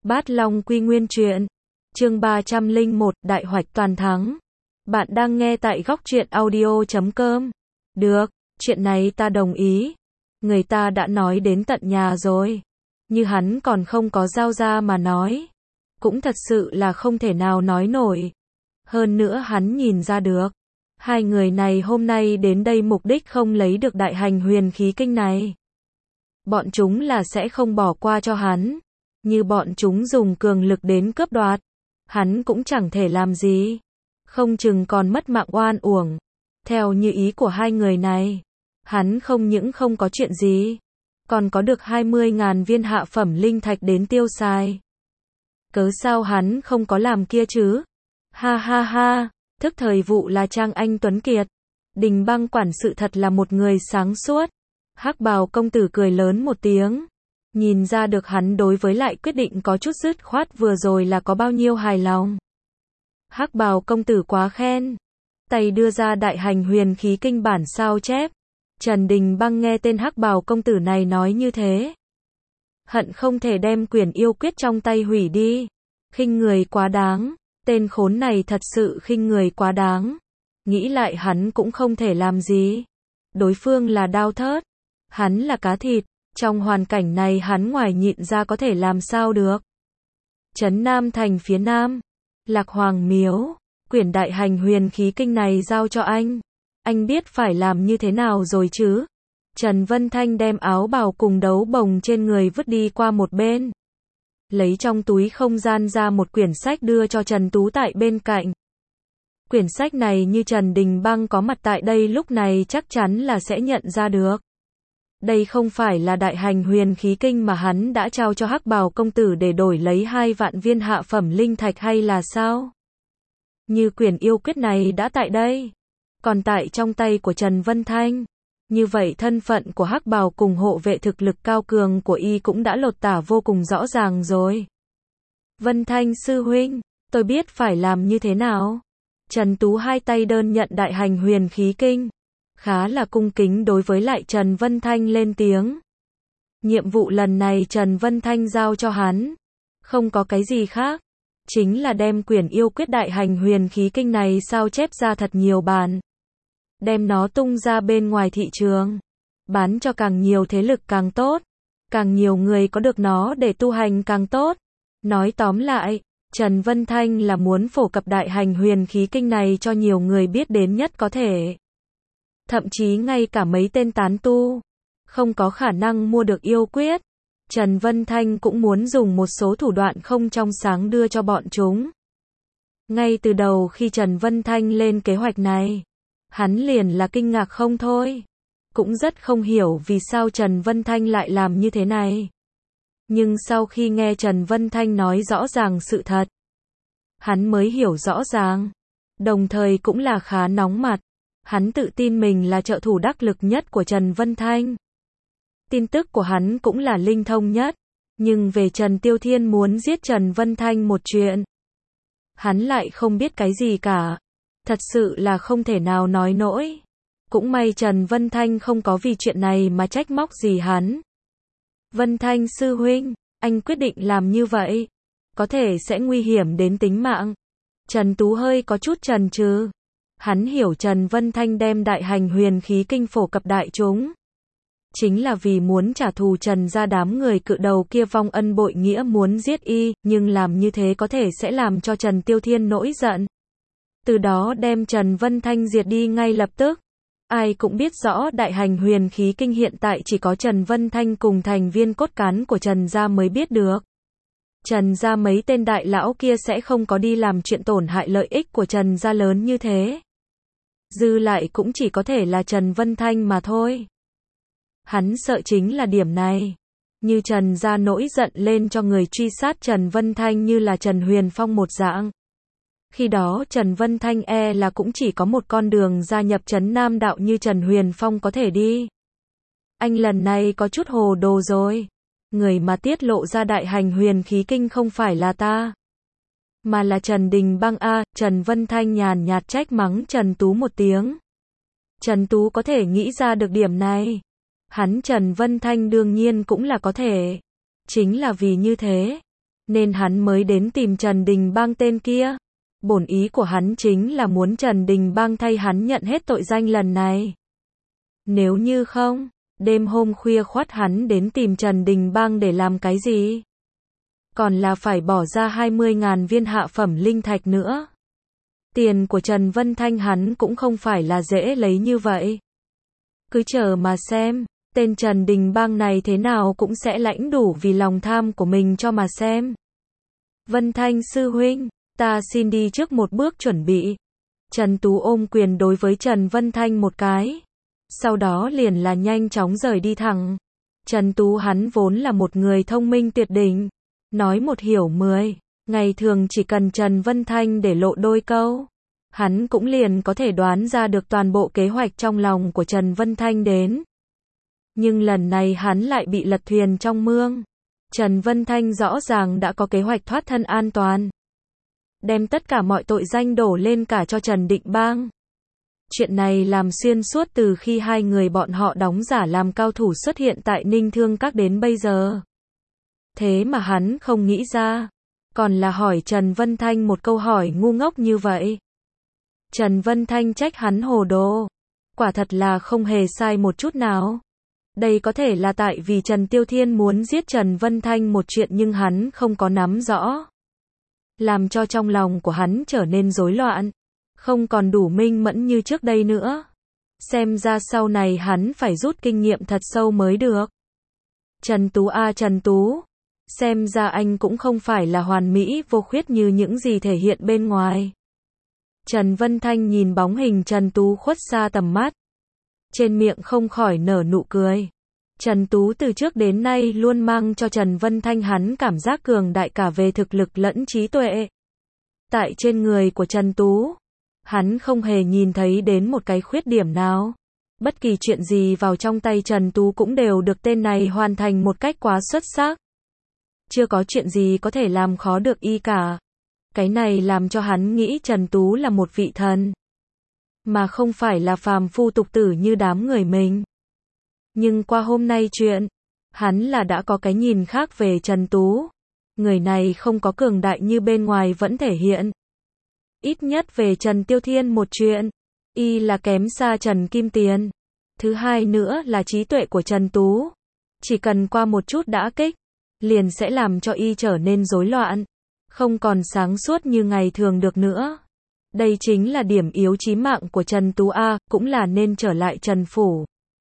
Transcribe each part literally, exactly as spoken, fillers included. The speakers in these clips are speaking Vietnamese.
Bát Long Quy Nguyên Truyện, chương ba trăm lẻ một, Đại Hoạch Toàn Thắng. Bạn đang nghe tại góc truyện audio chấm com. Được, chuyện này ta đồng ý. Người ta đã nói đến tận nhà rồi. Như hắn còn không có giao ra mà nói. Cũng thật sự là không thể nào nói nổi. Hơn nữa hắn nhìn ra được. Hai người này hôm nay đến đây mục đích không lấy được đại hành huyền khí kinh này. Bọn chúng là sẽ không bỏ qua cho hắn. Như bọn chúng dùng cường lực đến cướp đoạt. Hắn cũng chẳng thể làm gì. Không chừng còn mất mạng oan uổng. Theo như ý của hai người này. Hắn không những không có chuyện gì. Còn có được hai mươi ngàn viên hạ phẩm linh thạch đến tiêu xài. Cớ sao hắn không có làm kia chứ? Ha ha ha, thức thời vụ là Trang Anh Tuấn Kiệt. Đình Băng quản sự thật là một người sáng suốt. Hắc Bào công tử cười lớn một tiếng. Nhìn ra được hắn đối với lại quyết định có chút dứt khoát vừa rồi là có bao nhiêu hài lòng. Hắc Bào công tử quá khen. Tay đưa ra đại hành huyền khí kinh bản sao chép. Trần Đình Băng nghe tên Hắc Bào công tử này nói như thế. Hận không thể đem quyển yêu quyết trong tay hủy đi. Khinh người quá đáng. Tên khốn này thật sự khinh người quá đáng. Nghĩ lại hắn cũng không thể làm gì. Đối phương là Đao Thớt. Hắn là cá thịt. Trong hoàn cảnh này hắn ngoài nhịn ra có thể làm sao được. Trấn Nam thành phía nam. Lạc Hoàng miếu. Quyển đại hành huyền khí kinh này giao cho anh. Anh biết phải làm như thế nào rồi chứ? Trần Vân Thanh đem áo bào cùng đấu bồng trên người vứt đi qua một bên. Lấy trong túi không gian ra một quyển sách đưa cho Trần Tú tại bên cạnh. Quyển sách này như Trần Đình Băng có mặt tại đây lúc này chắc chắn là sẽ nhận ra được. Đây không phải là đại hành huyền khí kinh mà hắn đã trao cho Hắc Bào công tử để đổi lấy hai vạn viên hạ phẩm linh thạch hay là sao? Như quyển yêu quyết này đã tại đây. Còn tại trong tay của Trần Vân Thanh. Như vậy thân phận của Hắc Bào cùng hộ vệ thực lực cao cường của y cũng đã lột tả vô cùng rõ ràng rồi. Vân Thanh sư huynh, tôi biết phải làm như thế nào. Trần Tú hai tay đơn nhận đại hành huyền khí kinh. Khá là cung kính đối với lại Trần Vân Thanh lên tiếng. Nhiệm vụ lần này Trần Vân Thanh giao cho hắn. Không có cái gì khác. Chính là đem quyển yêu quyết đại hành huyền khí kinh này sao chép ra thật nhiều bản. Đem nó tung ra bên ngoài thị trường. Bán cho càng nhiều thế lực càng tốt. Càng nhiều người có được nó để tu hành càng tốt. Nói tóm lại, Trần Vân Thanh là muốn phổ cập đại hành huyền khí kinh này cho nhiều người biết đến nhất có thể. Thậm chí ngay cả mấy tên tán tu. Không có khả năng mua được yêu quyết. Trần Vân Thanh cũng muốn dùng một số thủ đoạn không trong sáng đưa cho bọn chúng. Ngay từ đầu khi Trần Vân Thanh lên kế hoạch này. Hắn liền là kinh ngạc không thôi. Cũng rất không hiểu vì sao Trần Vân Thanh lại làm như thế này. Nhưng sau khi nghe Trần Vân Thanh nói rõ ràng sự thật. Hắn mới hiểu rõ ràng. Đồng thời cũng là khá nóng mặt. Hắn tự tin mình là trợ thủ đắc lực nhất của Trần Vân Thanh. Tin tức của hắn cũng là linh thông nhất. Nhưng về Trần Tiêu Thiên muốn giết Trần Vân Thanh một chuyện. Hắn lại không biết cái gì cả. Thật sự là không thể nào nói nổi. Cũng may Trần Vân Thanh không có vì chuyện này mà trách móc gì hắn. Vân Thanh sư huynh, anh quyết định làm như vậy. Có thể sẽ nguy hiểm đến tính mạng. Trần Tú hơi có chút chần chừ. Hắn hiểu Trần Vân Thanh đem đại hành huyền khí kinh phổ cập đại chúng. Chính là vì muốn trả thù Trần ra đám người cự đầu kia vong ân bội nghĩa muốn giết y, nhưng làm như thế có thể sẽ làm cho Trần Tiêu Thiên nổi giận. Từ đó đem Trần Vân Thanh diệt đi ngay lập tức. Ai cũng biết rõ đại hành huyền khí kinh hiện tại chỉ có Trần Vân Thanh cùng thành viên cốt cán của Trần gia mới biết được. Trần gia mấy tên đại lão kia sẽ không có đi làm chuyện tổn hại lợi ích của Trần gia lớn như thế. Dư lại cũng chỉ có thể là Trần Vân Thanh mà thôi. Hắn sợ chính là điểm này. Như Trần gia nổi giận lên cho người truy sát Trần Vân Thanh như là Trần Huyền Phong một dạng. Khi đó Trần Vân Thanh e là cũng chỉ có một con đường gia nhập Trấn Nam đạo như Trần Huyền Phong có thể đi. Anh lần này có chút hồ đồ rồi. Người mà tiết lộ ra đại hành huyền khí kinh không phải là ta. Mà là Trần Đình Băng a. Trần Vân Thanh nhàn nhạt trách mắng Trần Tú một tiếng. Trần Tú có thể nghĩ ra được điểm này. Hắn Trần Vân Thanh đương nhiên cũng là có thể. Chính là vì như thế. nên hắn mới đến tìm Trần Đình Bang tên kia. Bổn ý của hắn chính là muốn Trần Đình Bang thay hắn nhận hết tội danh lần này. Nếu như không, đêm hôm khuya khoắt hắn đến tìm Trần Đình Bang để làm cái gì? Còn là phải bỏ ra hai mươi ngàn viên hạ phẩm linh thạch nữa. Tiền của Trần Vân Thanh hắn cũng không phải là dễ lấy như vậy. Cứ chờ mà xem, tên Trần Đình Bang này thế nào cũng sẽ lãnh đủ vì lòng tham của mình cho mà xem. Vân Thanh sư huynh, ta xin đi trước một bước chuẩn bị. Trần Tú ôm quyền đối với Trần Vân Thanh một cái. Sau đó liền là nhanh chóng rời đi thẳng. Trần Tú hắn vốn là một người thông minh tuyệt đỉnh. Nói một hiểu mười. Ngày thường chỉ cần Trần Vân Thanh để lộ đôi câu, hắn cũng liền có thể đoán ra được toàn bộ kế hoạch trong lòng của Trần Vân Thanh đến. Nhưng lần này hắn lại bị lật thuyền trong mương. Trần Vân Thanh rõ ràng đã có kế hoạch thoát thân an toàn. Đem tất cả mọi tội danh đổ lên cả cho Trần Định Bang. Chuyện này làm xuyên suốt từ khi hai người bọn họ đóng giả làm cao thủ xuất hiện tại Ninh Thương Các đến bây giờ. Thế mà hắn không nghĩ ra. Còn là hỏi Trần Vân Thanh một câu hỏi ngu ngốc như vậy. Trần Vân Thanh trách hắn hồ đồ. Quả thật là không hề sai một chút nào. Đây có thể là tại vì Trần Tiêu Thiên muốn giết Trần Vân Thanh một chuyện nhưng hắn không có nắm rõ. Làm cho trong lòng của hắn trở nên rối loạn. Không còn đủ minh mẫn như trước đây nữa. Xem ra sau này hắn phải rút kinh nghiệm thật sâu mới được. Trần Tú a Trần Tú. Xem ra anh cũng không phải là hoàn mỹ vô khuyết như những gì thể hiện bên ngoài. Trần Vân Thanh nhìn bóng hình Trần Tú khuất xa tầm mắt. Trên miệng không khỏi nở nụ cười. Trần Tú từ trước đến nay luôn mang cho Trần Vân Thanh hắn cảm giác cường đại cả về thực lực lẫn trí tuệ. Tại trên người của Trần Tú, hắn không hề nhìn thấy đến một cái khuyết điểm nào. Bất kỳ chuyện gì vào trong tay Trần Tú cũng đều được tên này hoàn thành một cách quá xuất sắc. Chưa có chuyện gì có thể làm khó được y cả. Cái này làm cho hắn nghĩ Trần Tú là một vị thần, mà không phải là phàm phu tục tử như đám người mình. Nhưng qua hôm nay chuyện, hắn là đã có cái nhìn khác về Trần Tú. Người này không có cường đại như bên ngoài vẫn thể hiện. Ít nhất về Trần Tiêu Thiên một chuyện, y là kém xa Trần Kim Tiền. Thứ hai nữa là trí tuệ của Trần Tú. Chỉ cần qua một chút đã kích, liền sẽ làm cho y trở nên rối loạn. Không còn sáng suốt như ngày thường được nữa. Đây chính là điểm yếu chí mạng của Trần Tú A, cũng là nên trở lại Trần Phủ.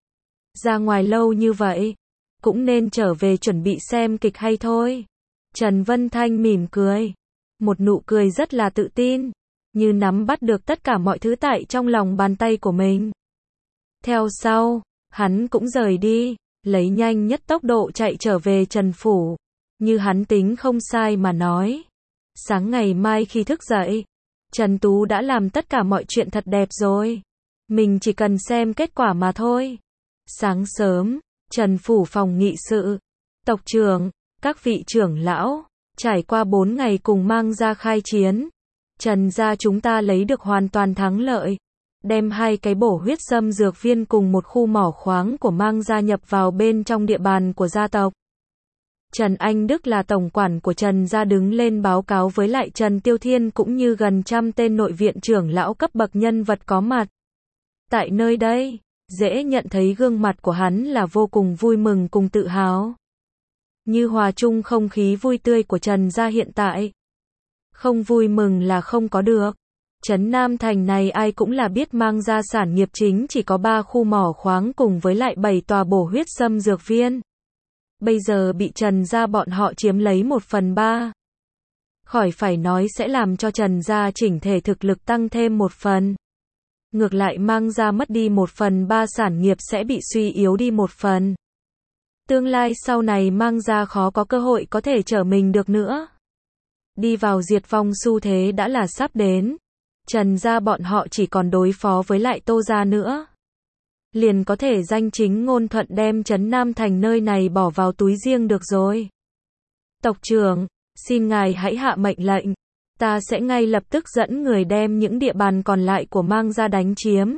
Ra ngoài lâu như vậy, cũng nên trở về chuẩn bị xem kịch hay thôi. Trần Vân Thanh mỉm cười. Một nụ cười rất là tự tin, như nắm bắt được tất cả mọi thứ tại trong lòng bàn tay của mình. Theo sau, hắn cũng rời đi, lấy nhanh nhất tốc độ chạy trở về Trần Phủ. Như hắn tính không sai mà nói. Sáng ngày mai khi thức dậy, Trần Tú đã làm tất cả mọi chuyện thật đẹp rồi. Mình chỉ cần xem kết quả mà thôi. Sáng sớm, Trần Phủ phòng nghị sự, tộc trưởng, các vị trưởng lão, trải qua bốn ngày cùng mang ra khai chiến. Trần gia chúng ta lấy được hoàn toàn thắng lợi. Đem hai cái bổ huyết xâm dược viên cùng một khu mỏ khoáng của mang gia nhập vào bên trong địa bàn của gia tộc. Trần Anh Đức là tổng quản của Trần gia đứng lên báo cáo với lại Trần Tiêu Thiên cũng như gần trăm tên nội viện trưởng lão cấp bậc nhân vật có mặt. Tại nơi đây, dễ nhận thấy gương mặt của hắn là vô cùng vui mừng cùng tự hào. Như hòa chung không khí vui tươi của Trần gia hiện tại. Không vui mừng là không có được. Trấn Nam Thành này ai cũng là biết mang ra sản nghiệp chính chỉ có ba khu mỏ khoáng cùng với lại bảy tòa bổ huyết xâm dược viên. Bây giờ bị Trần gia bọn họ chiếm lấy một phần ba. Khỏi phải nói sẽ làm cho Trần gia chỉnh thể thực lực tăng thêm một phần. Ngược lại mang ra mất đi một phần ba sản nghiệp sẽ bị suy yếu đi một phần. Tương lai sau này mang ra khó có cơ hội có thể trở mình được nữa. Đi vào diệt vong xu thế đã là sắp đến. Trần gia bọn họ chỉ còn đối phó với lại Tô gia nữa. Liền có thể danh chính ngôn thuận đem Trấn Nam Thành nơi này bỏ vào túi riêng được rồi. Tộc trưởng, xin ngài hãy hạ mệnh lệnh. Ta sẽ ngay lập tức dẫn người đem những địa bàn còn lại của mang ra đánh chiếm.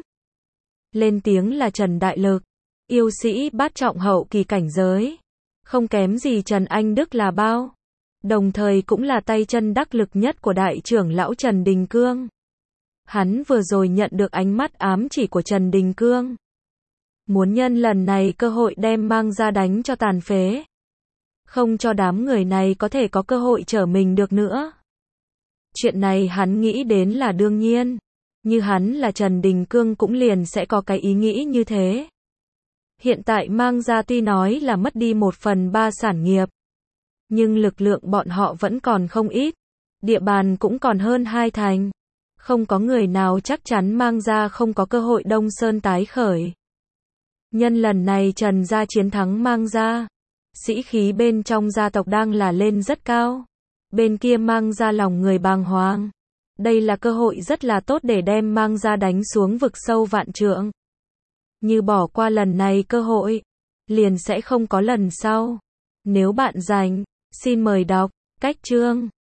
Lên tiếng là Trần Đại Lực, yêu sĩ bát trọng hậu kỳ cảnh giới. Không kém gì Trần Anh Đức là bao. đồng thời cũng là tay chân đắc lực nhất của đại trưởng lão Trần Đình Cương. Hắn vừa rồi nhận được ánh mắt ám chỉ của Trần Đình Cương. Muốn nhân lần này cơ hội đem Mang ra đánh cho tàn phế. Không cho đám người này có thể có cơ hội trở mình được nữa. Chuyện này hắn nghĩ đến là đương nhiên. Như hắn là Trần Đình Cương cũng liền sẽ có cái ý nghĩ như thế. Hiện tại Mang ra tuy nói là mất đi một phần ba sản nghiệp. Nhưng lực lượng bọn họ vẫn còn không ít. Địa bàn cũng còn hơn hai thành. Không có người nào chắc chắn Mang ra không có cơ hội Đông Sơn tái khởi. Nhân lần này Trần gia chiến thắng Mang ra. Sĩ khí bên trong gia tộc đang là lên rất cao. Bên kia Mang ra lòng người bàng hoàng. Đây là cơ hội rất là tốt để đem Mang ra đánh xuống vực sâu vạn trượng. Như bỏ qua lần này cơ hội, liền sẽ không có lần sau. Nếu bạn rảnh, xin mời đọc cách chương.